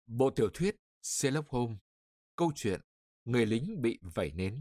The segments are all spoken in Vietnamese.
Bộ tiểu thuyết Sherlock Holmes, câu chuyện người lính bị vẩy nến.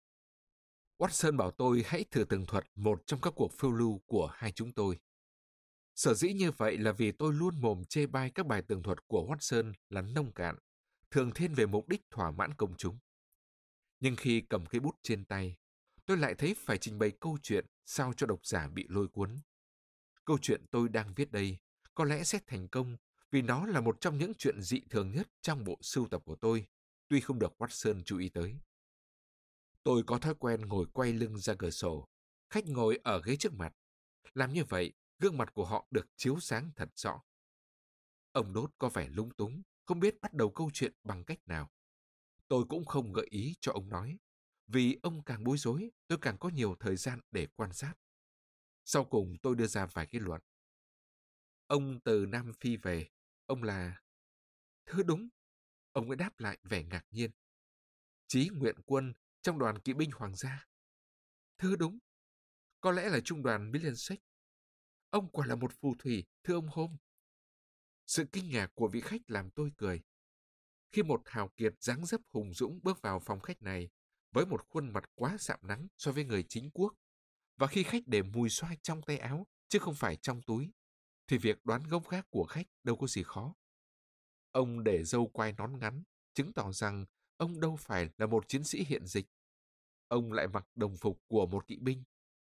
Watson bảo tôi hãy thử tường thuật một trong các cuộc phiêu lưu của hai chúng tôi. Sở dĩ như vậy là vì tôi luôn mồm chê bai các bài tường thuật của Watson là nông cạn, thường thiên về mục đích thỏa mãn công chúng. Nhưng khi cầm cây bút trên tay, tôi lại thấy phải trình bày câu chuyện sao cho độc giả bị lôi cuốn. Câu chuyện tôi đang viết đây có lẽ sẽ thành công vì nó là một trong những chuyện dị thường nhất trong bộ sưu tập của tôi, tuy không được Watson chú ý tới. Tôi có thói quen ngồi quay lưng ra cửa sổ, khách ngồi ở ghế trước mặt. Làm như vậy, gương mặt của họ được chiếu sáng thật rõ. Ông Đốt có vẻ lúng túng, không biết bắt đầu câu chuyện bằng cách nào. Tôi cũng không gợi ý cho ông nói, vì ông càng bối rối, tôi càng có nhiều thời gian để quan sát. Sau cùng tôi đưa ra vài kết luận. Ông từ Nam Phi về, ông là... Thưa đúng, ông ấy đáp lại vẻ ngạc nhiên. Chí nguyện quân trong đoàn kỵ binh hoàng gia. Thưa đúng, có lẽ là trung đoàn Middlesex. Ông quả là một phù thủy, thưa ông Holmes. Sự kinh ngạc của vị khách làm tôi cười. Khi một hào kiệt dáng dấp hùng dũng bước vào phòng khách này với một khuôn mặt quá sạm nắng so với người chính quốc, và khi khách để mùi xoa trong tay áo chứ không phải trong túi, thì việc đoán gốc gác của khách đâu có gì khó. Ông để râu quai nón ngắn, chứng tỏ rằng ông đâu phải là một chiến sĩ hiện dịch. Ông lại mặc đồng phục của một kỵ binh.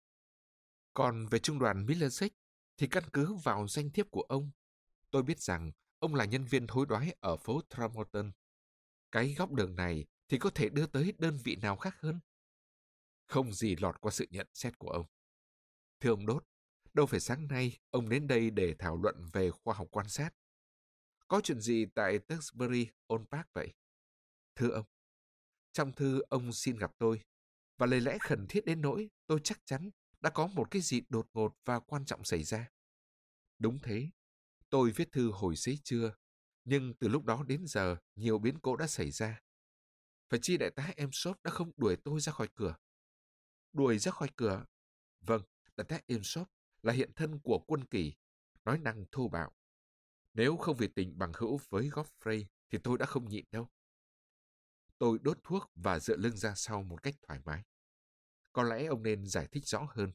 Còn về trung đoàn Middlesex, thì căn cứ vào danh thiếp của ông, tôi biết rằng ông là nhân viên hối đoái ở phố Tramorton. Cái góc đường này thì có thể đưa tới đơn vị nào khác hơn? Không gì lọt qua sự nhận xét của ông. Thưa ông Đốt, đâu phải sáng nay ông đến đây để thảo luận về khoa học quan sát. Có chuyện gì tại Tewkesbury Old Park vậy? Thưa ông, trong thư ông xin gặp tôi, và lời lẽ khẩn thiết đến nỗi tôi chắc chắn đã có một cái gì đột ngột và quan trọng xảy ra. Đúng thế, tôi viết thư hồi xế trưa, nhưng từ lúc đó đến giờ nhiều biến cố đã xảy ra. Phải chi đại tá Emsop đã không đuổi tôi ra khỏi cửa. Đuổi ra khỏi cửa? Vâng, đại tá Emsop là hiện thân của quân kỷ, nói năng thô bạo. Nếu không vì tình bằng hữu với Godfrey thì tôi đã không nhịn đâu. Tôi đốt thuốc và dựa lưng ra sau một cách thoải mái. Có lẽ ông nên giải thích rõ hơn.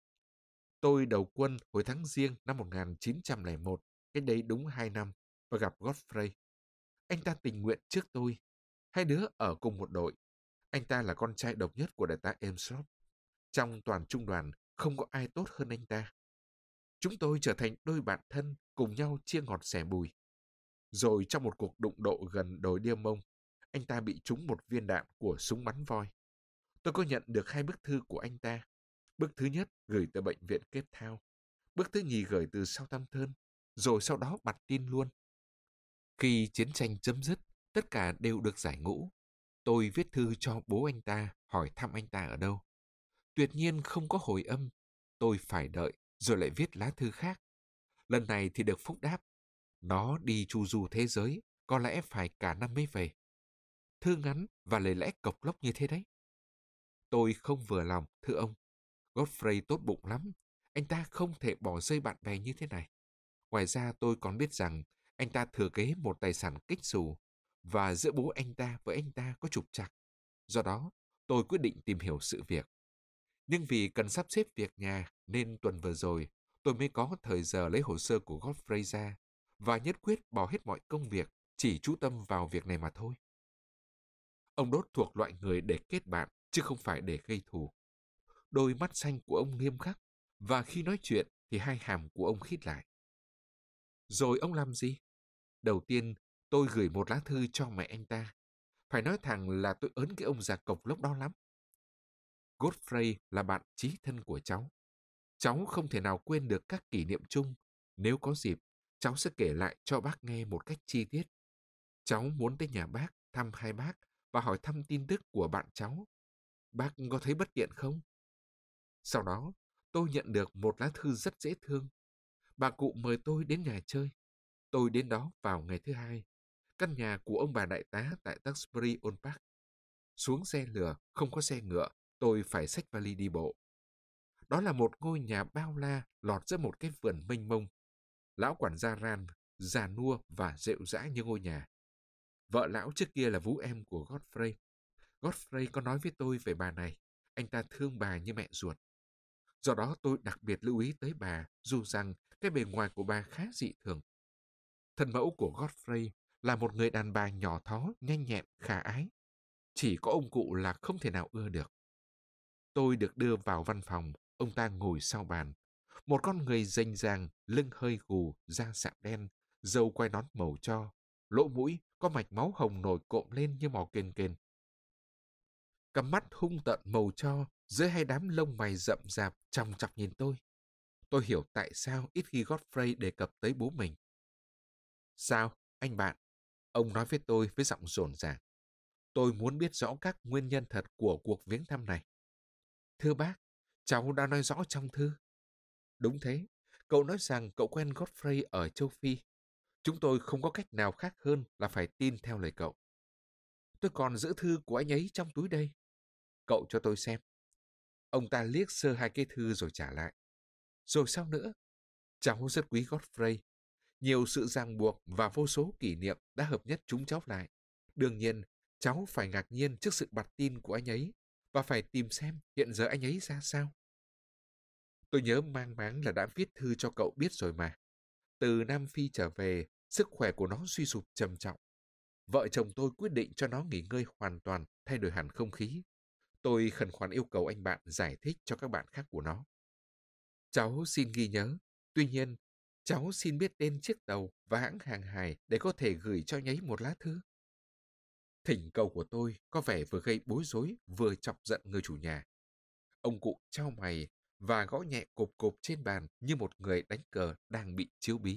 Tôi đầu quân hồi tháng Giêng năm 1901, cách đây đúng 2 năm, và gặp Godfrey. Anh ta tình nguyện trước tôi. Hai đứa ở cùng một đội. Anh ta là con trai độc nhất của đại tá Emsop. Trong toàn trung đoàn, không có ai tốt hơn anh ta. Chúng tôi trở thành đôi bạn thân, cùng nhau chia ngọt sẻ bùi. Rồi trong một cuộc đụng độ gần đồi Đia Mông, anh ta bị trúng một viên đạn của súng bắn voi. Tôi có nhận được 2 bức thư của anh ta. Bức thứ nhất gửi từ bệnh viện Cape Town. Bức thứ nhì gửi từ Southampton. Rồi sau đó bặt tin luôn. Khi chiến tranh chấm dứt, tất cả đều được giải ngũ. Tôi viết thư cho bố anh ta, hỏi thăm anh ta ở đâu. Tuyệt nhiên không có hồi âm. Tôi phải đợi, rồi lại viết lá thư khác. Lần này thì được phúc đáp. Nó đi chu du thế giới, có lẽ phải cả năm mới về. Thư ngắn và lời lẽ cộc lốc như thế đấy. Tôi không vừa lòng, thưa ông. Godfrey tốt bụng lắm. Anh ta không thể bỏ rơi bạn bè như thế này. Ngoài ra tôi còn biết rằng anh ta thừa kế một tài sản kích xù, và giữa bố anh ta với anh ta có trục trặc. Do đó, tôi quyết định tìm hiểu sự việc. Nhưng vì cần sắp xếp việc nhà nên tuần vừa rồi tôi mới có thời giờ lấy hồ sơ của Godfrey ra và nhất quyết bỏ hết mọi công việc, chỉ chú tâm vào việc này mà thôi. Ông Đốt thuộc loại người để kết bạn chứ không phải để gây thù. Đôi mắt xanh của ông nghiêm khắc, và khi nói chuyện thì hai hàm của ông khít lại. Rồi ông làm gì? Đầu tiên, tôi gửi một lá thư cho mẹ anh ta. Phải nói thẳng là tôi ớn cái ông già cộc lốc đó lắm. Godfrey là bạn chí thân của cháu. Cháu không thể nào quên được các kỷ niệm chung. Nếu có dịp, cháu sẽ kể lại cho bác nghe một cách chi tiết. Cháu muốn tới nhà bác, thăm hai bác và hỏi thăm tin tức của bạn cháu. Bác có thấy bất tiện không? Sau đó, tôi nhận được một lá thư rất dễ thương. Bà cụ mời tôi đến nhà chơi. Tôi đến đó vào ngày thứ hai. Căn nhà của ông bà đại tá tại Tewkesbury Old Park. Xuống xe lửa, không có xe ngựa, tôi phải xách vali đi bộ. Đó là một ngôi nhà bao la lọt giữa một cái vườn mênh mông. Lão quản gia Ran, già nua và rệu rã như ngôi nhà. Vợ lão trước kia là vú em của Godfrey. Godfrey có nói với tôi về bà này. Anh ta thương bà như mẹ ruột. Do đó tôi đặc biệt lưu ý tới bà, dù rằng cái bề ngoài của bà khá dị thường. Thân mẫu của Godfrey là một người đàn bà nhỏ thó, nhanh nhẹn, khả ái. Chỉ có ông cụ là không thể nào ưa được. Tôi được đưa vào văn phòng, ông ta ngồi sau bàn. Một con người rành ràng, lưng hơi gù, da sạm đen, râu quai nón màu tro, lỗ mũi có mạch máu hồng nổi cộm lên như màu kền kền. Cặp mắt hung tợn màu tro dưới hai đám lông mày rậm rạp chòng chọc nhìn tôi. Tôi hiểu tại sao ít khi Godfrey đề cập tới bố mình. Sao, anh bạn? Ông nói với tôi với giọng rồn ràng. Tôi muốn biết rõ các nguyên nhân thật của cuộc viếng thăm này. Thưa bác, cháu đã nói rõ trong thư. Đúng thế, cậu nói rằng cậu quen Godfrey ở châu Phi. Chúng tôi không có cách nào khác hơn là phải tin theo lời cậu. Tôi còn giữ thư của anh ấy trong túi đây. Cậu cho tôi xem. Ông ta liếc sơ hai cái thư rồi trả lại. Rồi sao nữa? Cháu rất quý Godfrey. Nhiều sự ràng buộc và vô số kỷ niệm đã hợp nhất chúng cháu lại. Đương nhiên, cháu phải ngạc nhiên trước sự bặt tin của anh ấy và phải tìm xem hiện giờ anh ấy ra sao. Tôi nhớ mang máng là đã viết thư cho cậu biết rồi mà. Từ Nam Phi trở về, sức khỏe của nó suy sụp trầm trọng. Vợ chồng tôi quyết định cho nó nghỉ ngơi hoàn toàn, thay đổi hẳn không khí. Tôi khẩn khoản yêu cầu anh bạn giải thích cho các bạn khác của nó. Cháu xin ghi nhớ. Tuy nhiên, cháu xin biết tên chiếc tàu và hãng hàng hải để có thể gửi cho anh ấy một lá thư. Thỉnh cầu của tôi có vẻ vừa gây bối rối vừa chọc giận người chủ nhà. Ông cụ chau mày và gõ nhẹ cộp cộp trên bàn như một người đánh cờ đang bị chiếu bí.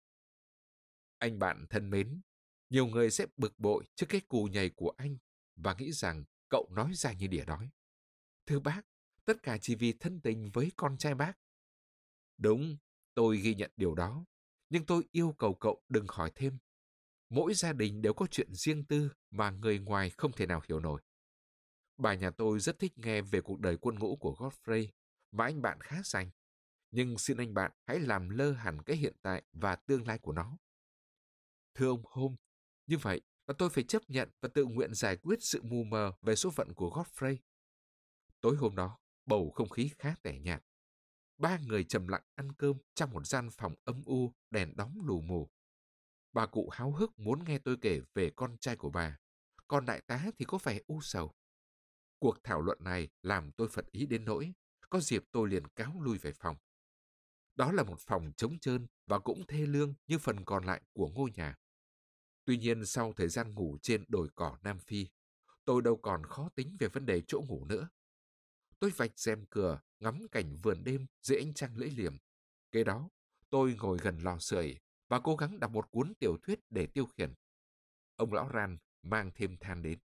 Anh bạn thân mến, nhiều người sẽ bực bội trước cái cù nhầy của anh và nghĩ rằng cậu nói ra như đỉa đói. Thưa bác, tất cả chỉ vì thân tình với con trai bác. Đúng, tôi ghi nhận điều đó, nhưng tôi yêu cầu cậu đừng hỏi thêm. Mỗi gia đình đều có chuyện riêng tư mà người ngoài không thể nào hiểu nổi. Bà nhà tôi rất thích nghe về cuộc đời quân ngũ của Godfrey, mà anh bạn khá rành. Nhưng xin anh bạn hãy làm lơ hẳn cái hiện tại và tương lai của nó. Thưa ông Holmes, như vậy là tôi phải chấp nhận và tự nguyện giải quyết sự mù mờ về số phận của Godfrey. Tối hôm đó, bầu không khí khá tẻ nhạt. Ba người trầm lặng ăn cơm trong một gian phòng âm u, đèn đóng lù mù. Bà cụ háo hức muốn nghe tôi kể về con trai của bà, còn đại tá thì có vẻ u sầu. Cuộc thảo luận này làm tôi phật ý đến nỗi, có dịp tôi liền cáo lui về phòng. Đó là một phòng trống trơn và cũng thê lương như phần còn lại của ngôi nhà. Tuy nhiên sau thời gian ngủ trên đồi cỏ Nam Phi, tôi đâu còn khó tính về vấn đề chỗ ngủ nữa. Tôi vạch rèm cửa, ngắm cảnh vườn đêm dưới ánh trăng lưỡi liềm. Kế đó, tôi ngồi gần lò sưởi và cố gắng đọc một cuốn tiểu thuyết để tiêu khiển. Ông lão Ran mang thêm than đến.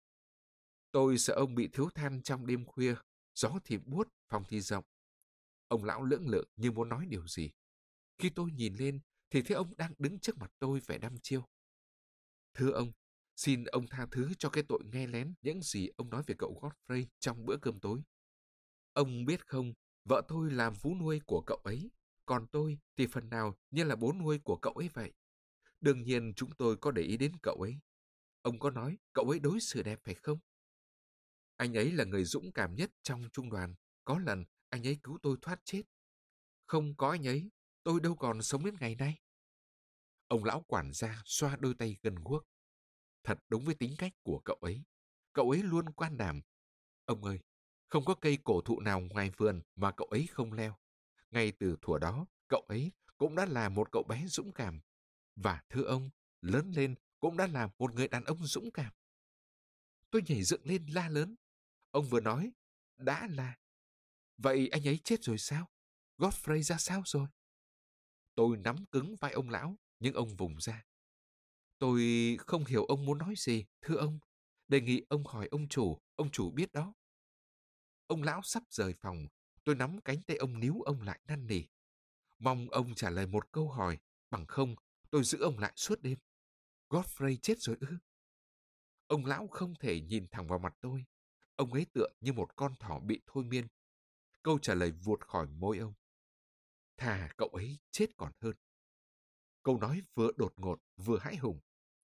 Tôi sợ ông bị thiếu than trong đêm khuya, gió thì buốt, phòng thì rộng. Ông lão lưỡng lự như muốn nói điều gì. Khi tôi nhìn lên, thì thấy ông đang đứng trước mặt tôi vẻ đăm chiêu. Thưa ông, xin ông tha thứ cho cái tội nghe lén những gì ông nói về cậu Godfrey trong bữa cơm tối. Ông biết không, vợ tôi làm vú nuôi của cậu ấy, còn tôi thì phần nào như là bố nuôi của cậu ấy vậy. Đương nhiên chúng tôi có để ý đến cậu ấy. Ông có nói cậu ấy đối xử đẹp phải không? Anh ấy là người dũng cảm nhất trong trung đoàn. Có lần anh ấy cứu tôi thoát chết. Không có anh ấy, tôi đâu còn sống đến ngày nay. Ông lão quản gia xoa đôi tay gần guốc. Thật đúng với tính cách của cậu ấy. Cậu ấy luôn can đảm. Ông ơi, không có cây cổ thụ nào ngoài vườn mà cậu ấy không leo. Ngay từ thuở đó, cậu ấy cũng đã là một cậu bé dũng cảm. Và thưa ông, lớn lên cũng đã là một người đàn ông dũng cảm. Tôi nhảy dựng lên la lớn. Ông vừa nói, đã là. Vậy anh ấy chết rồi sao? Godfrey ra sao rồi? Tôi nắm cứng vai ông lão, nhưng ông vùng ra. Tôi không hiểu ông muốn nói gì, thưa ông. Đề nghị ông hỏi ông chủ biết đó. Ông lão sắp rời phòng, tôi nắm cánh tay ông níu ông lại năn nỉ. Mong ông trả lời một câu hỏi, bằng không tôi giữ ông lại suốt đêm. Godfrey chết rồi ư? Ông lão không thể nhìn thẳng vào mặt tôi. Ông ấy tựa như một con thỏ bị thôi miên. Câu trả lời vụt khỏi môi ông. Thà cậu ấy chết còn hơn. Câu nói vừa đột ngột vừa hãi hùng.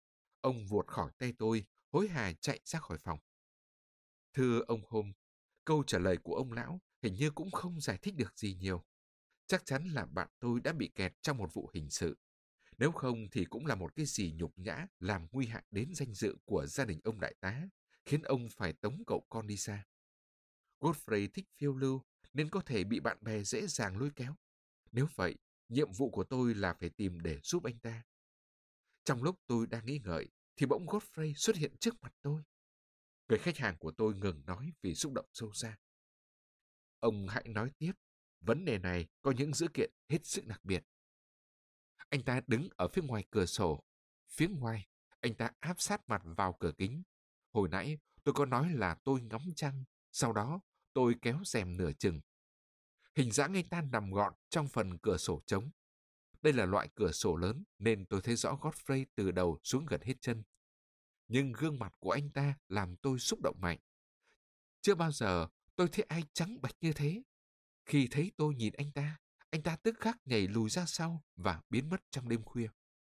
Ông vuột khỏi tay tôi, hối hả chạy ra khỏi phòng. Thưa ông Holmes, câu trả lời của ông lão hình như cũng không giải thích được gì nhiều. Chắc chắn là bạn tôi đã bị kẹt trong một vụ hình sự. Nếu không thì cũng là một cái gì nhục nhã làm nguy hại đến danh dự của gia đình ông đại tá, khiến ông phải tống cậu con đi xa. Godfrey thích phiêu lưu nên có thể bị bạn bè dễ dàng lôi kéo. Nếu vậy, nhiệm vụ của tôi là phải tìm để giúp anh ta. Trong lúc tôi đang nghĩ ngợi, thì bỗng Godfrey xuất hiện trước mặt tôi. Người khách hàng của tôi ngừng nói vì xúc động sâu xa. Ông hãy nói tiếp, vấn đề này có những dữ kiện hết sức đặc biệt. Anh ta đứng ở phía ngoài cửa sổ. Phía ngoài, anh ta áp sát mặt vào cửa kính. Hồi nãy, tôi có nói là tôi ngắm trăng. Sau đó, tôi kéo rèm nửa chừng. Hình dáng anh ta nằm gọn trong phần cửa sổ trống. Đây là loại cửa sổ lớn nên tôi thấy rõ Godfrey từ đầu xuống gần hết chân. Nhưng gương mặt của anh ta làm tôi xúc động mạnh. Chưa bao giờ tôi thấy ai trắng bệch như thế. Khi thấy tôi nhìn anh ta tức khắc nhảy lùi ra sau và biến mất trong đêm khuya.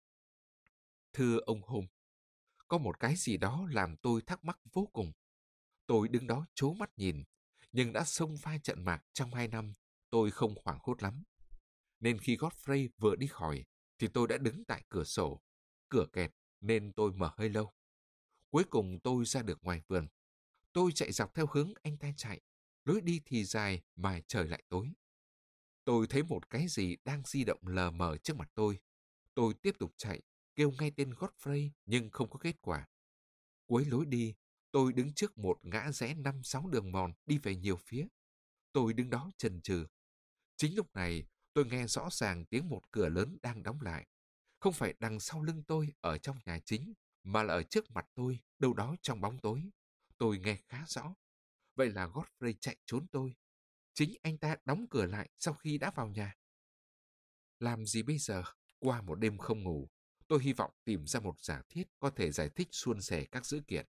Thưa ông Holmes, có một cái gì đó làm tôi thắc mắc vô cùng. Tôi đứng đó trố mắt nhìn, nhưng đã xông pha trận mạc trong 2 năm, tôi không hoảng hốt lắm. Nên khi Godfrey vừa đi khỏi, thì tôi đã đứng tại cửa sổ. Cửa kẹt nên tôi mở hơi lâu. Cuối cùng tôi ra được ngoài vườn. Tôi chạy dọc theo hướng anh ta chạy. Lối đi thì dài mà trời lại tối. Tôi thấy một cái gì đang di động lờ mờ trước mặt tôi. Tôi tiếp tục chạy, kêu ngay tên Godfrey nhưng không có kết quả. Cuối lối đi, tôi đứng trước một ngã rẽ 5-6 đường mòn đi về nhiều phía. Tôi đứng đó chần chừ. Chính lúc này, tôi nghe rõ ràng tiếng một cửa lớn đang đóng lại. Không phải đằng sau lưng tôi ở trong nhà chính, mà là ở trước mặt tôi, đâu đó trong bóng tối. Tôi nghe khá rõ. Vậy là Godfrey chạy trốn tôi. Chính anh ta đóng cửa lại sau khi đã vào nhà. Làm gì bây giờ? Qua một đêm không ngủ, tôi hy vọng tìm ra một giả thiết có thể giải thích suôn sẻ các dữ kiện.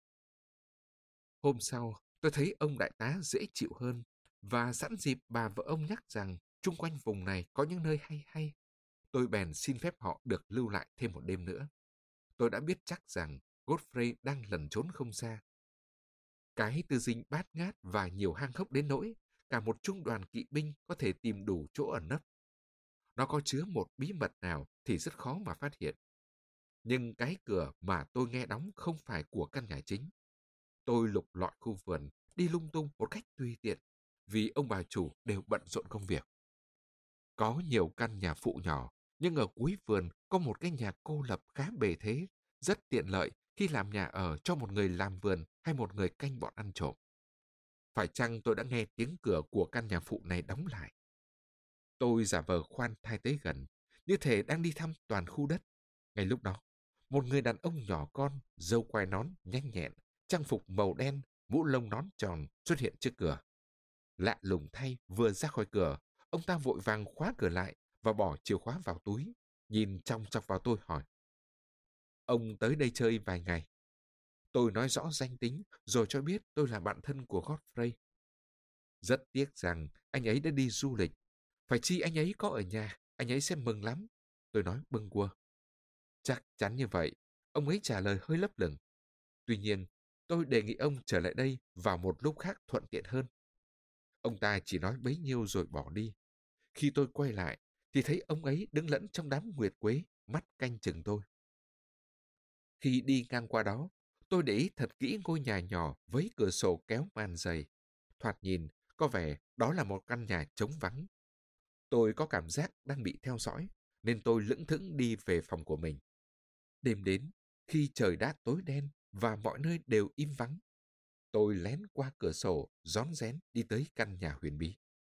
Hôm sau, tôi thấy ông đại tá dễ chịu hơn và sẵn dịp bà vợ ông nhắc rằng chung quanh vùng này có những nơi hay hay. Tôi bèn xin phép họ được lưu lại thêm một đêm nữa. Tôi đã biết chắc rằng Godfrey đang lẩn trốn không xa. Cái tư dinh bát ngát và nhiều hang hốc đến nỗi cả một trung đoàn kỵ binh có thể tìm đủ chỗ ẩn nấp. Nó có chứa một bí mật nào thì rất khó mà phát hiện. Nhưng cái cửa mà tôi nghe đóng không phải của căn nhà chính. Tôi lục lọi khu vườn, đi lung tung một cách tùy tiện, vì ông bà chủ đều bận rộn công việc. Có nhiều căn nhà phụ nhỏ, nhưng ở cuối vườn có một cái nhà cô lập khá bề thế, rất tiện lợi khi làm nhà ở cho một người làm vườn hay một người canh bọn ăn trộm. Phải chăng tôi đã nghe tiếng cửa của căn nhà phụ này đóng lại? Tôi giả vờ khoan thai tới gần, như thể đang đi thăm toàn khu đất. Ngay lúc đó, một người đàn ông nhỏ con, râu quai nón nhanh nhẹn, trang phục màu đen, mũ lông nón tròn xuất hiện trước cửa. Lạ lùng thay, vừa ra khỏi cửa, ông ta vội vàng khóa cửa lại và bỏ chìa khóa vào túi, nhìn chòng chọc vào tôi hỏi. Ông tới đây chơi vài ngày. Tôi nói rõ danh tính rồi cho biết tôi là bạn thân của Godfrey. Rất tiếc rằng anh ấy đã đi du lịch. Phải chi anh ấy có ở nhà, anh ấy sẽ mừng lắm. Tôi nói bâng quơ. Chắc chắn như vậy, ông ấy trả lời hơi lấp lửng. Tuy nhiên, tôi đề nghị ông trở lại đây vào một lúc khác thuận tiện hơn. Ông ta chỉ nói bấy nhiêu rồi bỏ đi. Khi tôi quay lại, thì thấy ông ấy đứng lẫn trong đám nguyệt quế, mắt canh chừng tôi. Khi đi ngang qua đó, tôi để ý thật kỹ ngôi nhà nhỏ với cửa sổ kéo màn dày. Thoạt nhìn, có vẻ đó là một căn nhà trống vắng. Tôi có cảm giác đang bị theo dõi, nên tôi lững thững đi về phòng của mình. Đêm đến, khi trời đã tối đen và mọi nơi đều im vắng, tôi lén qua cửa sổ, rón rén đi tới căn nhà huyền bí.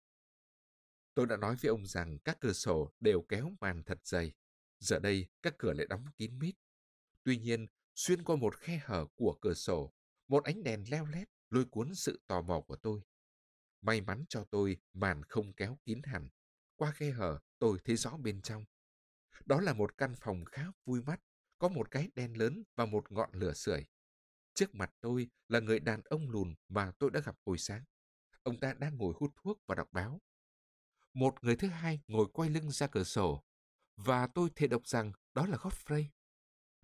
Tôi đã nói với ông rằng các cửa sổ đều kéo màn thật dày. Giờ đây, các cửa lại đóng kín mít. Tuy nhiên, xuyên qua một khe hở của cửa sổ, một ánh đèn leo lét lôi cuốn sự tò mò của tôi. May mắn cho tôi, màn không kéo kín hẳn. Qua khe hở, tôi thấy rõ bên trong. Đó là một căn phòng khá vui mắt, có một cái đèn lớn và một ngọn lửa sưởi. Trước mặt tôi là người đàn ông lùn mà tôi đã gặp hồi sáng. Ông ta đang ngồi hút thuốc và đọc báo. Một người thứ hai ngồi quay lưng ra cửa sổ, và tôi thề độc rằng đó là Godfrey.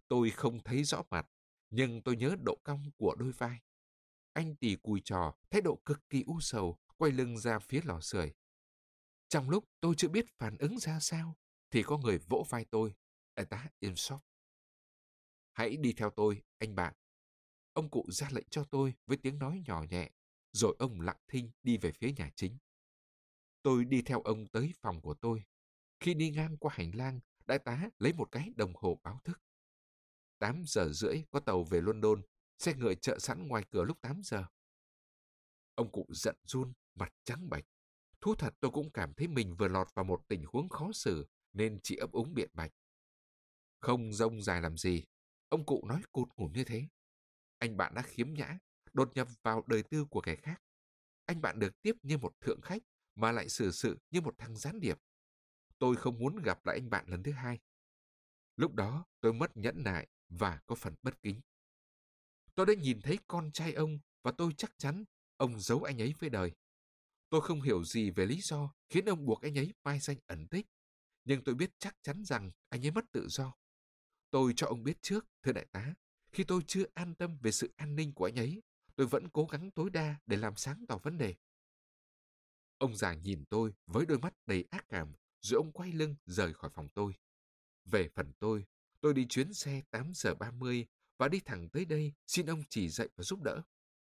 Tôi không thấy rõ mặt, nhưng tôi nhớ độ cong của đôi vai. Anh tỉ cùi trò, thái độ cực kỳ u sầu, quay lưng ra phía lò sưởi. Trong lúc tôi chưa biết phản ứng ra sao, thì có người vỗ vai tôi. Đại tá Imsop. Hãy đi theo tôi, anh bạn. Ông cụ ra lệnh cho tôi với tiếng nói nhỏ nhẹ, rồi ông lặng thinh đi về phía nhà chính. Tôi đi theo ông tới phòng của tôi. Khi đi ngang qua hành lang, đại tá lấy một cái đồng hồ báo thức. 8 giờ rưỡi có tàu về London, xe ngựa chờ sẵn ngoài cửa lúc 8 giờ. Ông cụ giận run, mặt trắng bệch. Thú thật tôi cũng cảm thấy mình vừa lọt vào một tình huống khó xử, nên chỉ ấp úng biện bạch. Không rông dài làm gì, ông cụ nói cụt ngủn như thế. Anh bạn đã khiếm nhã, đột nhập vào đời tư của kẻ khác. Anh bạn được tiếp như một thượng khách, mà lại xử sự như một thằng gián điệp. Tôi không muốn gặp lại anh bạn lần thứ hai. Lúc đó tôi mất nhẫn nại và có phần bất kính. Tôi đã nhìn thấy con trai ông và tôi chắc chắn ông giấu anh ấy với đời. Tôi không hiểu gì về lý do khiến ông buộc anh ấy mai danh ẩn tích, nhưng tôi biết chắc chắn rằng anh ấy mất tự do. Tôi cho ông biết trước, thưa đại tá, khi tôi chưa an tâm về sự an ninh của anh ấy, tôi vẫn cố gắng tối đa để làm sáng tỏ vấn đề. Ông già nhìn tôi với đôi mắt đầy ác cảm, rồi ông quay lưng rời khỏi phòng tôi. Về phần tôi đi chuyến xe 8 giờ 30 và đi thẳng tới đây xin ông chỉ dạy và giúp đỡ.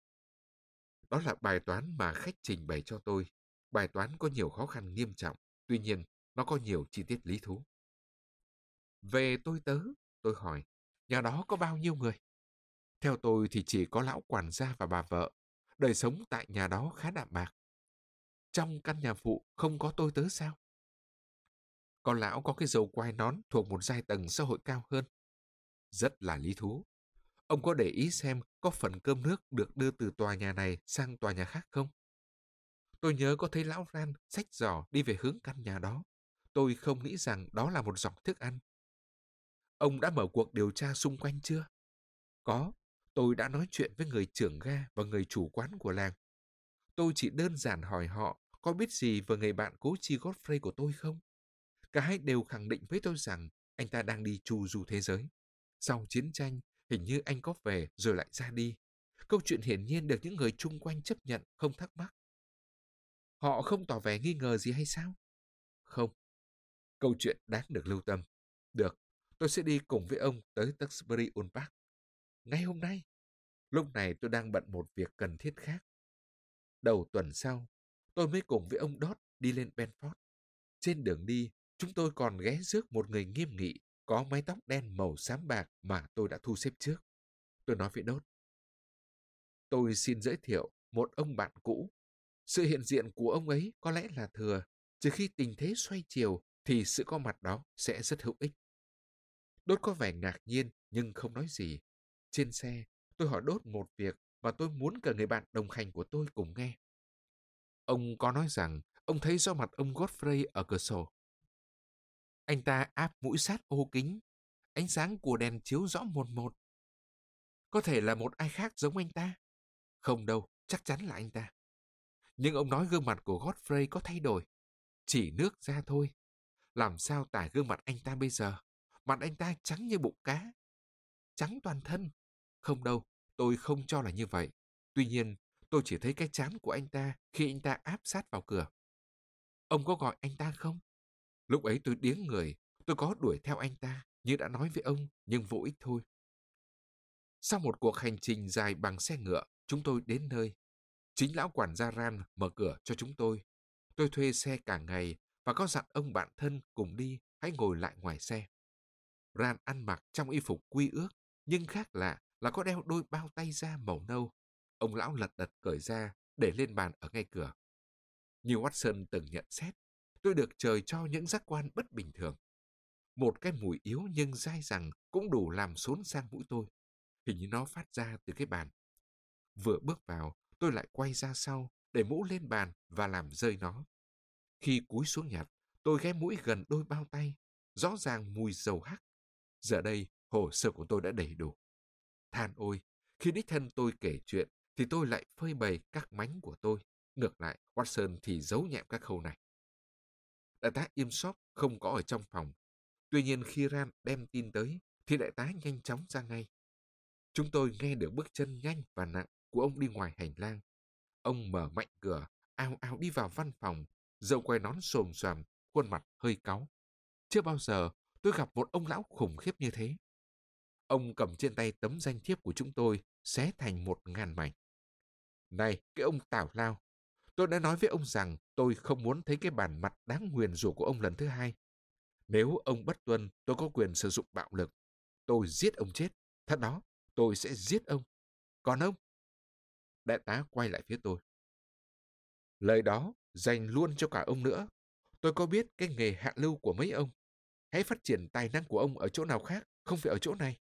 Đó là bài toán mà khách trình bày cho tôi. Bài toán có nhiều khó khăn nghiêm trọng, tuy nhiên nó có nhiều chi tiết lý thú. Về tôi tớ, tôi hỏi, nhà đó có bao nhiêu người? Theo tôi thì chỉ có lão quản gia và bà vợ. Đời sống tại nhà đó khá đạm bạc. Trong căn nhà phụ không có tôi tớ sao? Con lão có cái râu quai nón thuộc một giai tầng xã hội cao hơn. Rất là lý thú. Ông có để ý xem có phần cơm nước được đưa từ tòa nhà này sang tòa nhà khác không? Tôi nhớ có thấy lão Ran xách giỏ đi về hướng căn nhà đó. Tôi không nghĩ rằng đó là một giỏ thức ăn. Ông đã mở cuộc điều tra xung quanh chưa? Có. Tôi đã nói chuyện với người trưởng ga và người chủ quán của làng. Tôi chỉ đơn giản hỏi họ có biết gì về người bạn cố chi Godfrey của tôi không? Cả hai đều khẳng định với tôi rằng anh ta đang đi chu du thế giới. Sau chiến tranh, hình như anh có về rồi lại ra đi. Câu chuyện hiển nhiên được những người chung quanh chấp nhận, không thắc mắc. Họ không tỏ vẻ nghi ngờ gì hay sao? Không. Câu chuyện đáng được lưu tâm. Được, tôi sẽ đi cùng với ông tới Tewkesbury Old Park. Ngay hôm nay. Lúc này tôi đang bận một việc cần thiết khác. Đầu tuần sau, tôi mới cùng với ông Dot đi lên Benford. Trên đường đi, chúng tôi còn ghé rước một người nghiêm nghị, có mái tóc đen màu xám bạc mà tôi đã thu xếp trước. Tôi nói với Dot. Tôi xin giới thiệu một ông bạn cũ. Sự hiện diện của ông ấy có lẽ là thừa, trừ khi tình thế xoay chiều thì sự có mặt đó sẽ rất hữu ích. Đốt có vẻ ngạc nhiên nhưng không nói gì. Trên xe, tôi hỏi Đốt một việc mà tôi muốn cả người bạn đồng hành của tôi cùng nghe. Ông có nói rằng ông thấy rõ mặt ông Godfrey ở cửa sổ. Anh ta áp mũi sát ô kính, ánh sáng của đèn chiếu rõ một một. Có thể là một ai khác giống anh ta. Không đâu, chắc chắn là anh ta. Nhưng ông nói gương mặt của Godfrey có thay đổi. Chỉ nước ra thôi. Làm sao tả gương mặt anh ta bây giờ? Mặt anh ta trắng như bụng cá. Trắng toàn thân. Không đâu, tôi không cho là như vậy. Tuy nhiên, tôi chỉ thấy cái trán của anh ta khi anh ta áp sát vào cửa. Ông có gọi anh ta không? Lúc ấy tôi điếng người, tôi có đuổi theo anh ta, như đã nói với ông, nhưng vô ích thôi. Sau một cuộc hành trình dài bằng xe ngựa, chúng tôi đến nơi. Chính lão quản gia Ran mở cửa cho chúng tôi. Tôi thuê xe cả ngày và có dặn ông bạn thân cùng đi, hãy ngồi lại ngoài xe. Ran ăn mặc trong y phục quy ước, nhưng khác lạ là có đeo đôi bao tay da màu nâu. Ông lão lật đật cởi ra, để lên bàn ở ngay cửa. Như Watson từng nhận xét, tôi được trời cho những giác quan bất bình thường. Một cái mùi yếu nhưng dai dẳng cũng đủ làm xốn sang mũi tôi. Hình như nó phát ra từ cái bàn. Vừa bước vào, tôi lại quay ra sau để mũ lên bàn và làm rơi nó. Khi cúi xuống nhặt, tôi ghé mũi gần đôi bao tay. Rõ ràng mùi dầu hắc. Giờ đây, hồ sơ của tôi đã đầy đủ. Than ôi, khi đích thân tôi kể chuyện, thì tôi lại phơi bày các mánh của tôi. Ngược lại, Watson thì giấu nhẹm các khâu này. Đại tá Imsop không có ở trong phòng. Tuy nhiên khi Ran đem tin tới, thì đại tá nhanh chóng ra ngay. Chúng tôi nghe được bước chân nhanh và nặng của ông đi ngoài hành lang. Ông mở mạnh cửa, ào ào đi vào văn phòng, râu quai nón xồm xoàm, khuôn mặt hơi cáu. Chưa bao giờ tôi gặp một ông lão khủng khiếp như thế. Ông cầm trên tay tấm danh thiếp của chúng tôi, xé thành 1.000 mảnh. Này, cái ông tào lao, tôi đã nói với ông rằng tôi không muốn thấy cái bản mặt đáng nguyền rủa của ông lần thứ hai. Nếu ông bất tuân, tôi có quyền sử dụng bạo lực. Tôi giết ông chết. Thật đó, tôi sẽ giết ông. Còn ông? Đại tá quay lại phía tôi. Lời đó dành luôn cho cả ông nữa. Tôi có biết cái nghề hạ lưu của mấy ông. Hãy phát triển tài năng của ông ở chỗ nào khác, không phải ở chỗ này.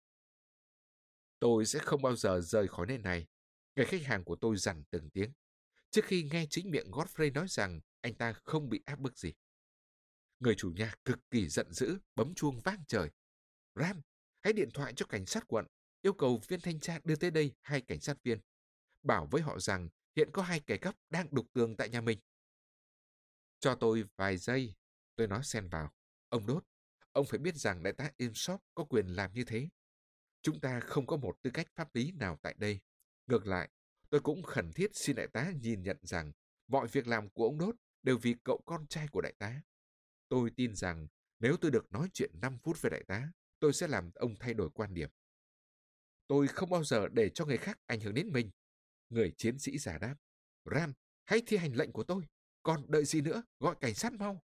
Tôi sẽ không bao giờ rời khỏi nơi này. Người khách hàng của tôi dằn từng tiếng, trước khi nghe chính miệng Godfrey nói rằng anh ta không bị áp bức gì. Người chủ nhà cực kỳ giận dữ, bấm chuông vang trời. Ram, hãy điện thoại cho cảnh sát quận, yêu cầu viên thanh tra đưa tới đây 2 cảnh sát viên. Bảo với họ rằng hiện có 2 kẻ cắp đang đục tường tại nhà mình. Cho tôi vài giây, tôi nói xen vào. Ông Đốt, ông phải biết rằng đại tá Imshop có quyền làm như thế. Chúng ta không có một tư cách pháp lý nào tại đây. Ngược lại, tôi cũng khẩn thiết xin đại tá nhìn nhận rằng mọi việc làm của ông Đốt đều vì cậu con trai của đại tá. Tôi tin rằng nếu tôi được nói chuyện 5 phút với đại tá, tôi sẽ làm ông thay đổi quan điểm. Tôi không bao giờ để cho người khác ảnh hưởng đến mình. Người chiến sĩ giả đáp. Ram, hãy thi hành lệnh của tôi. Còn đợi gì nữa, gọi cảnh sát mau.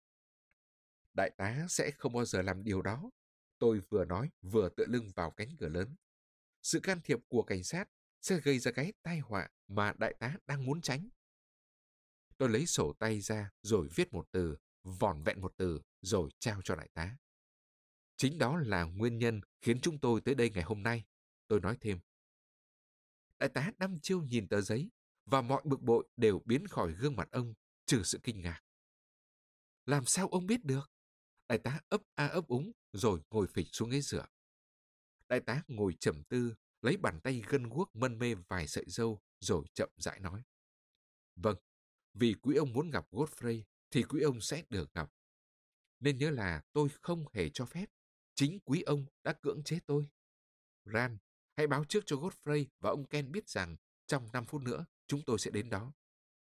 Đại tá sẽ không bao giờ làm điều đó. Tôi vừa nói vừa tựa lưng vào cánh cửa lớn. Sự can thiệp của cảnh sát sẽ gây ra cái tai họa mà đại tá đang muốn tránh. Tôi lấy sổ tay ra rồi viết một từ, vỏn vẹn một từ rồi trao cho đại tá. Chính đó là nguyên nhân khiến chúng tôi tới đây ngày hôm nay. Tôi nói thêm. Đại tá đăm chiêu nhìn tờ giấy và mọi bực bội đều biến khỏi gương mặt ông, trừ sự kinh ngạc. Làm sao ông biết được? Đại tá ấp a ấp úng rồi ngồi phịch xuống ghế dựa. Đại tá ngồi trầm tư, lấy bàn tay gân guốc mân mê vài sợi râu rồi chậm rãi nói. Vâng, vì quý ông muốn gặp Godfrey thì quý ông sẽ được gặp. Nên nhớ là tôi không hề cho phép. Chính quý ông đã cưỡng chế tôi. Ran, hãy báo trước cho Godfrey và ông Ken biết rằng trong 5 phút nữa chúng tôi sẽ đến đó.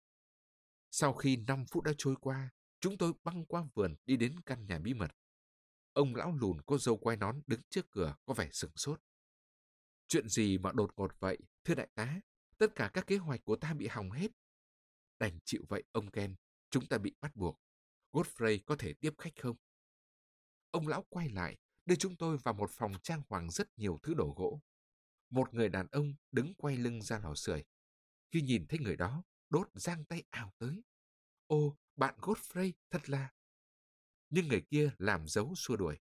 Sau khi 5 phút đã trôi qua, chúng tôi băng qua vườn đi đến căn nhà bí mật. Ông lão lùn có râu quai nón đứng trước cửa có vẻ sửng sốt. Chuyện gì mà đột ngột vậy, thưa đại tá? Tất cả các kế hoạch của ta bị hỏng hết. Đành chịu vậy ông Ken, chúng ta bị bắt buộc. Godfrey có thể tiếp khách không? Ông lão quay lại, đưa chúng tôi vào một phòng trang hoàng rất nhiều thứ đồ gỗ. Một người đàn ông đứng quay lưng ra lò sưởi. Khi nhìn thấy người đó, Đốt giang tay ào tới. Ô, bạn Godfrey, thật là... Nhưng người kia làm dấu xua đuổi.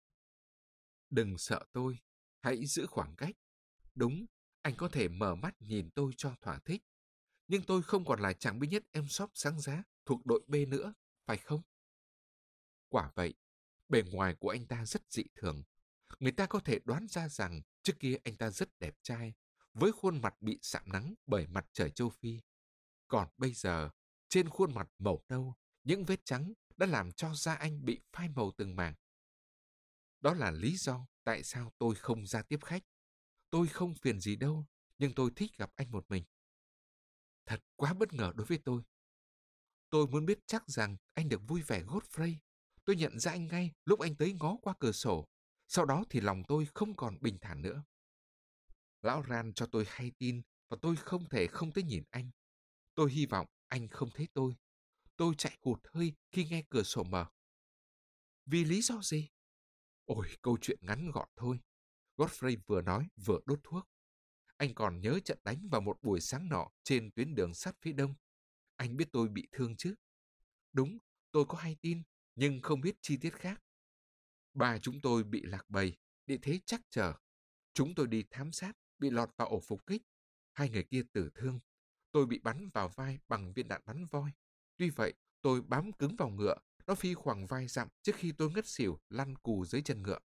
Đừng sợ tôi, hãy giữ khoảng cách. Đúng, anh có thể mở mắt nhìn tôi cho thỏa thích. Nhưng tôi không còn là chàng binh nhất em shop sáng giá thuộc đội B nữa, phải không? Quả vậy, bề ngoài của anh ta rất dị thường. Người ta có thể đoán ra rằng trước kia anh ta rất đẹp trai, với khuôn mặt bị sạm nắng bởi mặt trời châu Phi. Còn bây giờ, trên khuôn mặt màu nâu, những vết trắng đã làm cho da anh bị phai màu từng mảng. Đó là lý do tại sao tôi không ra tiếp khách. Tôi không phiền gì đâu, nhưng tôi thích gặp anh một mình. Thật quá bất ngờ đối với tôi. Tôi muốn biết chắc rằng anh được vui vẻ Godfrey. Tôi nhận ra anh ngay lúc anh tới ngó qua cửa sổ. Sau đó thì lòng tôi không còn bình thản nữa. Lão Ran cho tôi hay tin và tôi không thể không tới nhìn anh. Tôi hy vọng anh không thấy tôi. Tôi chạy hụt hơi khi nghe cửa sổ mở. Vì lý do gì? Ôi, câu chuyện ngắn gọn thôi. Godfrey vừa nói vừa đốt thuốc. Anh còn nhớ trận đánh vào một buổi sáng nọ trên tuyến đường sắt phía đông. Anh biết tôi bị thương chứ? Đúng, tôi có hay tin, nhưng không biết chi tiết khác. Ba chúng tôi bị lạc bầy, địa thế chắc trở. Chúng tôi đi thám sát, bị lọt vào ổ phục kích. 2 người kia tử thương. Tôi bị bắn vào vai bằng viên đạn bắn voi. Tuy vậy, tôi bám cứng vào ngựa, nó phi khoảng vài dặm trước khi tôi ngất xỉu lăn cù dưới chân ngựa.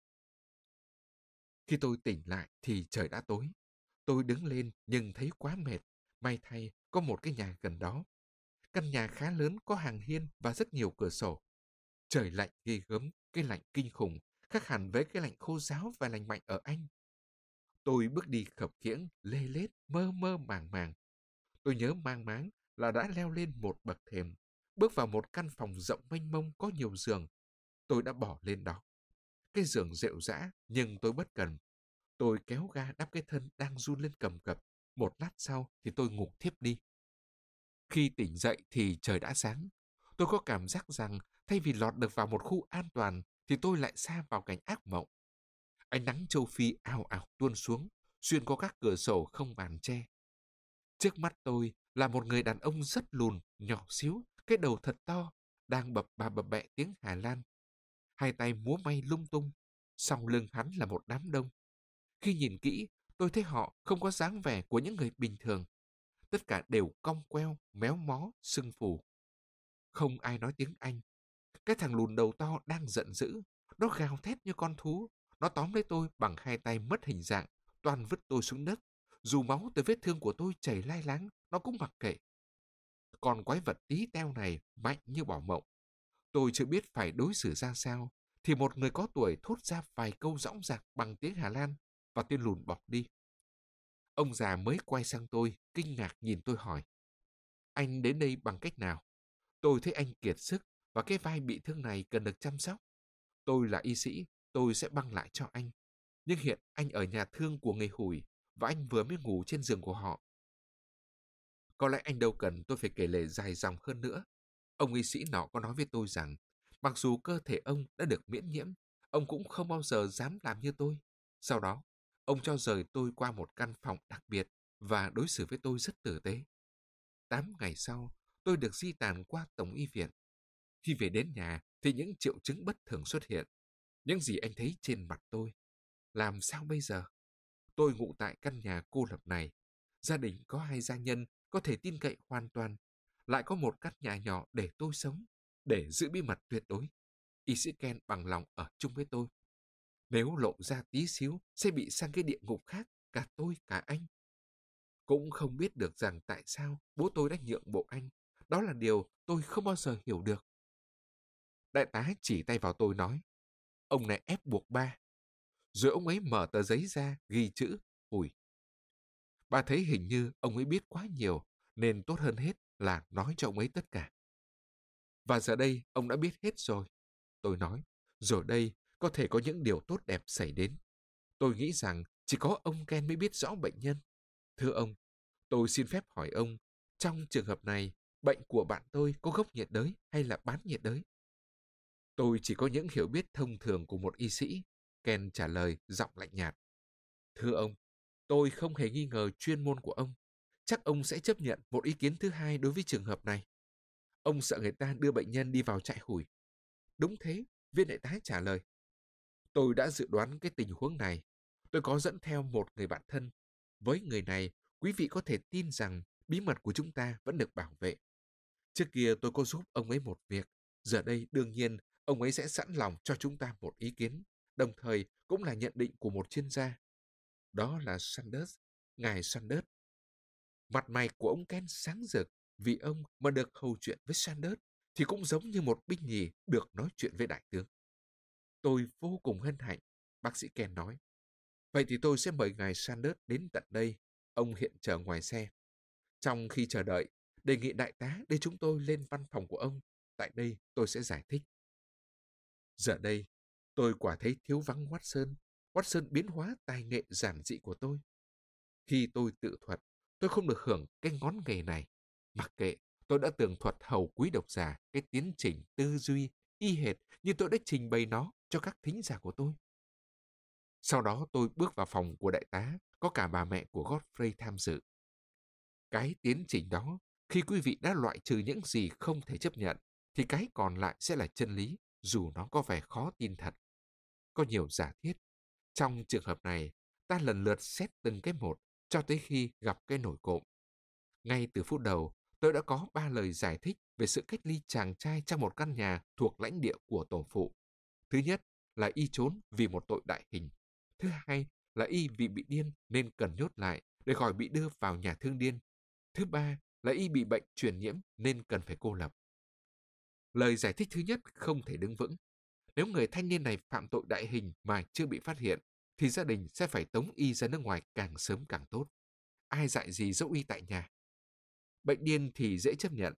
Khi tôi tỉnh lại thì trời đã tối. Tôi đứng lên nhưng thấy quá mệt. May thay có một cái nhà gần đó. Căn nhà khá lớn có hàng hiên và rất nhiều cửa sổ. Trời lạnh ghê gớm, cái lạnh kinh khủng, khác hẳn với cái lạnh khô ráo và lành mạnh ở Anh. Tôi bước đi khập khiễng, lê lết, mơ mơ màng màng. Tôi nhớ mang máng là đã leo lên một bậc thềm, bước vào một căn phòng rộng mênh mông có nhiều giường. Tôi đã bỏ lên đó. Cái giường rệu rã, nhưng tôi bất cần. Tôi kéo ga đắp cái thân đang run lên cầm cập. Một lát sau thì tôi ngủ thiếp đi. Khi tỉnh dậy thì trời đã sáng. Tôi có cảm giác rằng thay vì lọt được vào một khu an toàn thì tôi lại sa vào cảnh ác mộng. Ánh nắng châu Phi ào ào tuôn xuống, xuyên qua các cửa sổ không màn che. Trước mắt tôi là một người đàn ông rất lùn, nhỏ xíu, cái đầu thật to, đang bập bà bập bẹ tiếng Hà Lan. Hai tay múa may lung tung, sau lưng hắn là một đám đông. Khi nhìn kỹ, tôi thấy họ không có dáng vẻ của những người bình thường. Tất cả đều cong queo, méo mó, sưng phù. Không ai nói tiếng Anh. Cái thằng lùn đầu to đang giận dữ. Nó gào thét như con thú. Nó tóm lấy tôi bằng hai tay mất hình dạng, toan vứt tôi xuống đất. Dù máu từ vết thương của tôi chảy lai láng, nó cũng mặc kệ. Con quái vật tí teo này mạnh như bỏ mộng. Tôi chưa biết phải đối xử ra sao, thì một người có tuổi thốt ra vài câu dõng dạc bằng tiếng Hà Lan, và tên lùn bỏ đi. Ông già mới quay sang tôi, kinh ngạc nhìn tôi hỏi: Anh đến đây bằng cách nào? Tôi thấy anh kiệt sức, và cái vai bị thương này cần được chăm sóc. Tôi là y sĩ, tôi sẽ băng lại cho anh. Nhưng hiện anh ở nhà thương của người hủi, và anh vừa mới ngủ trên giường của họ. Có lẽ anh đâu cần tôi phải kể lể dài dòng hơn nữa. Ông y sĩ nọ có nói với tôi rằng, mặc dù cơ thể ông đã được miễn nhiễm, ông cũng không bao giờ dám làm như tôi. Sau đó, ông cho rời tôi qua một căn phòng đặc biệt và đối xử với tôi rất tử tế. 8 ngày sau, tôi được di tản qua Tổng y viện. Khi về đến nhà thì những triệu chứng bất thường xuất hiện. Những gì anh thấy trên mặt tôi. Làm sao bây giờ? Tôi ngụ tại căn nhà cô lập này. Gia đình có 2 gia nhân có thể tin cậy hoàn toàn. Lại có một căn nhà nhỏ để tôi sống, để giữ bí mật tuyệt đối. Y sĩ Ken bằng lòng ở chung với tôi. Nếu lộ ra tí xíu sẽ bị sang cái địa ngục khác, cả tôi cả anh. Cũng không biết được rằng tại sao bố tôi đã nhượng bộ anh. Đó là điều tôi không bao giờ hiểu được. Đại tá chỉ tay vào tôi nói: Ông này ép buộc ba. Rồi ông ấy mở tờ giấy ra ghi chữ Hùi. Ba thấy hình như ông ấy biết quá nhiều, nên tốt hơn hết là nói cho ông ấy tất cả. Và giờ đây ông đã biết hết rồi. Tôi nói, rồi đây có thể có những điều tốt đẹp xảy đến. Tôi nghĩ rằng chỉ có ông Ken mới biết rõ bệnh nhân. Thưa ông, tôi xin phép hỏi ông, trong trường hợp này, bệnh của bạn tôi có gốc nhiệt đới hay là bán nhiệt đới? Tôi chỉ có những hiểu biết thông thường của một y sĩ. Ken trả lời giọng lạnh nhạt. Thưa ông, tôi không hề nghi ngờ chuyên môn của ông. Chắc ông sẽ chấp nhận một ý kiến thứ hai đối với trường hợp này. Ông sợ người ta đưa bệnh nhân đi vào trại hủi. Đúng thế, viên đại tá trả lời. Tôi đã dự đoán cái tình huống này. Tôi có dẫn theo một người bạn thân. Với người này, quý vị có thể tin rằng bí mật của chúng ta vẫn được bảo vệ. Trước kia tôi có giúp ông ấy một việc. Giờ đây đương nhiên ông ấy sẽ sẵn lòng cho chúng ta một ý kiến, đồng thời cũng là nhận định của một chuyên gia. Đó là Sanders, ngài Sanders. Mặt mày của ông Ken sáng rực vì ông mà được hầu chuyện với Sanders thì cũng giống như một binh nhì được nói chuyện với đại tướng. Tôi vô cùng hân hạnh, bác sĩ Ken nói. Vậy thì tôi sẽ mời ngài Sanders đến tận đây. Ông hiện chờ ngoài xe. Trong khi chờ đợi, đề nghị đại tá đưa chúng tôi lên văn phòng của ông. Tại đây tôi sẽ giải thích. Giờ đây, tôi quả thấy thiếu vắng Watson. Watson biến hóa tài nghệ giản dị của tôi. Khi tôi tự thuật, tôi không được hưởng cái ngón nghề này. Mặc kệ, tôi đã tường thuật hầu quý độc giả cái tiến trình tư duy y hệt như tôi đã trình bày nó cho các thính giả của tôi. Sau đó tôi bước vào phòng của đại tá, có cả bà mẹ của Godfrey tham dự. Cái tiến trình đó, khi quý vị đã loại trừ những gì không thể chấp nhận, thì cái còn lại sẽ là chân lý, dù nó có vẻ khó tin thật. Có nhiều giả thiết. Trong trường hợp này, ta lần lượt xét từng cái một, cho tới khi gặp cái nổi cộm. Ngay từ phút đầu, tôi đã có 3 lời giải thích về sự cách ly chàng trai trong một căn nhà thuộc lãnh địa của tổ phụ. Thứ nhất là y trốn vì một tội đại hình. Thứ hai là y vì bị điên nên cần nhốt lại để khỏi bị đưa vào nhà thương điên. Thứ ba là y bị bệnh truyền nhiễm nên cần phải cô lập. Lời giải thích thứ nhất không thể đứng vững. Nếu người thanh niên này phạm tội đại hình mà chưa bị phát hiện, thì gia đình sẽ phải tống y ra nước ngoài càng sớm càng tốt. Ai dạy gì dỗ y tại nhà. Bệnh điên thì dễ chấp nhận.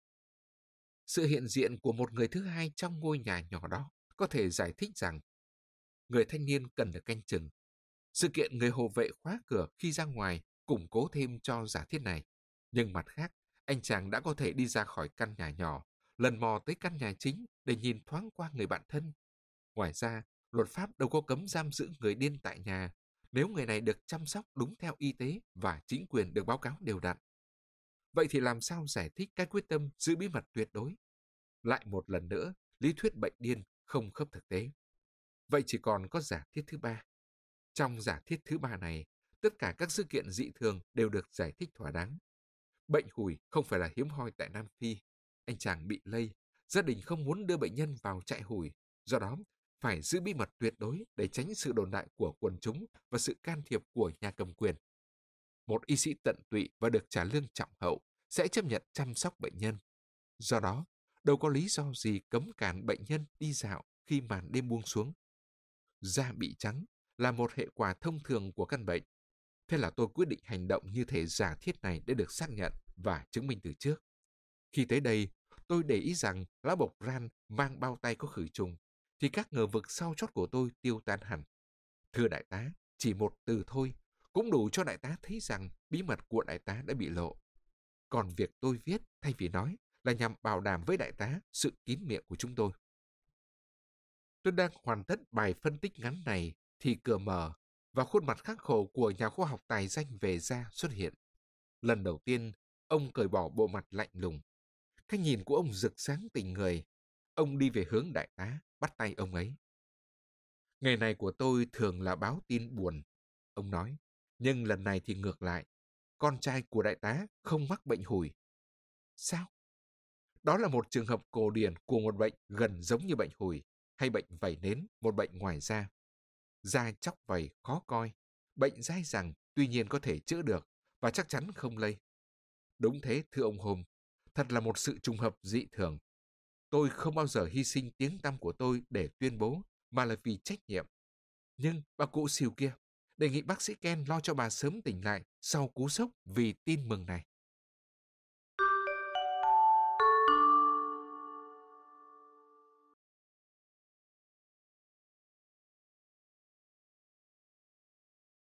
Sự hiện diện của một người thứ hai trong ngôi nhà nhỏ đó có thể giải thích rằng người thanh niên cần được canh chừng. Sự kiện người hộ vệ khóa cửa khi ra ngoài củng cố thêm cho giả thiết này. Nhưng mặt khác, anh chàng đã có thể đi ra khỏi căn nhà nhỏ, lần mò tới căn nhà chính để nhìn thoáng qua người bạn thân. Ngoài ra, luật pháp đâu có cấm giam giữ người điên tại nhà nếu người này được chăm sóc đúng theo y tế và chính quyền được báo cáo đều đặn. Vậy thì làm sao giải thích cái quyết tâm giữ bí mật tuyệt đối? Lại một lần nữa, lý thuyết bệnh điên không khớp thực tế. Vậy chỉ còn có giả thiết thứ ba. Trong giả thiết thứ ba này, tất cả các sự kiện dị thường đều được giải thích thỏa đáng. Bệnh hủi không phải là hiếm hoi tại Nam Phi. Anh chàng bị lây, gia đình không muốn đưa bệnh nhân vào trại hủi, do đó phải giữ bí mật tuyệt đối để tránh sự đồn đại của quần chúng và sự can thiệp của nhà cầm quyền. Một y sĩ tận tụy và được trả lương trọng hậu sẽ chấp nhận chăm sóc bệnh nhân. Do đó, đâu có lý do gì cấm cản bệnh nhân đi dạo khi màn đêm buông xuống. Da bị trắng là một hệ quả thông thường của căn bệnh. Thế là tôi quyết định hành động như thể giả thiết này để được xác nhận và chứng minh từ trước. Khi tới đây, tôi để ý rằng lá bộc ran mang bao tay có khử trùng, thì các ngờ vực sau chót của tôi tiêu tan hẳn. Thưa đại tá, chỉ một từ thôi, cũng đủ cho đại tá thấy rằng bí mật của đại tá đã bị lộ. Còn việc tôi viết thay vì nói là nhằm bảo đảm với đại tá sự kín miệng của chúng tôi. Tôi đang hoàn tất bài phân tích ngắn này thì cửa mở và khuôn mặt khắc khổ của nhà khoa học tài danh về da xuất hiện. Lần đầu tiên, ông cởi bỏ bộ mặt lạnh lùng. Cái nhìn của ông rực sáng tình người. Ông đi về hướng đại tá, bắt tay ông ấy. Ngày này của tôi thường là báo tin buồn, ông nói. Nhưng lần này thì ngược lại. Con trai của đại tá không mắc bệnh hủi. Sao? Đó là một trường hợp cổ điển của một bệnh gần giống như bệnh hủi hay bệnh vẩy nến, một bệnh ngoài da. Da chóc vẩy khó coi, bệnh dai dẳng tuy nhiên có thể chữa được và chắc chắn không lây. Đúng thế, thưa ông Hôm, thật là một sự trùng hợp dị thường. Tôi không bao giờ hy sinh tiếng tăm của tôi để tuyên bố, mà là vì trách nhiệm. Nhưng bà cụ xìu kia, đề nghị bác sĩ Ken lo cho bà sớm tỉnh lại sau cú sốc vì tin mừng này.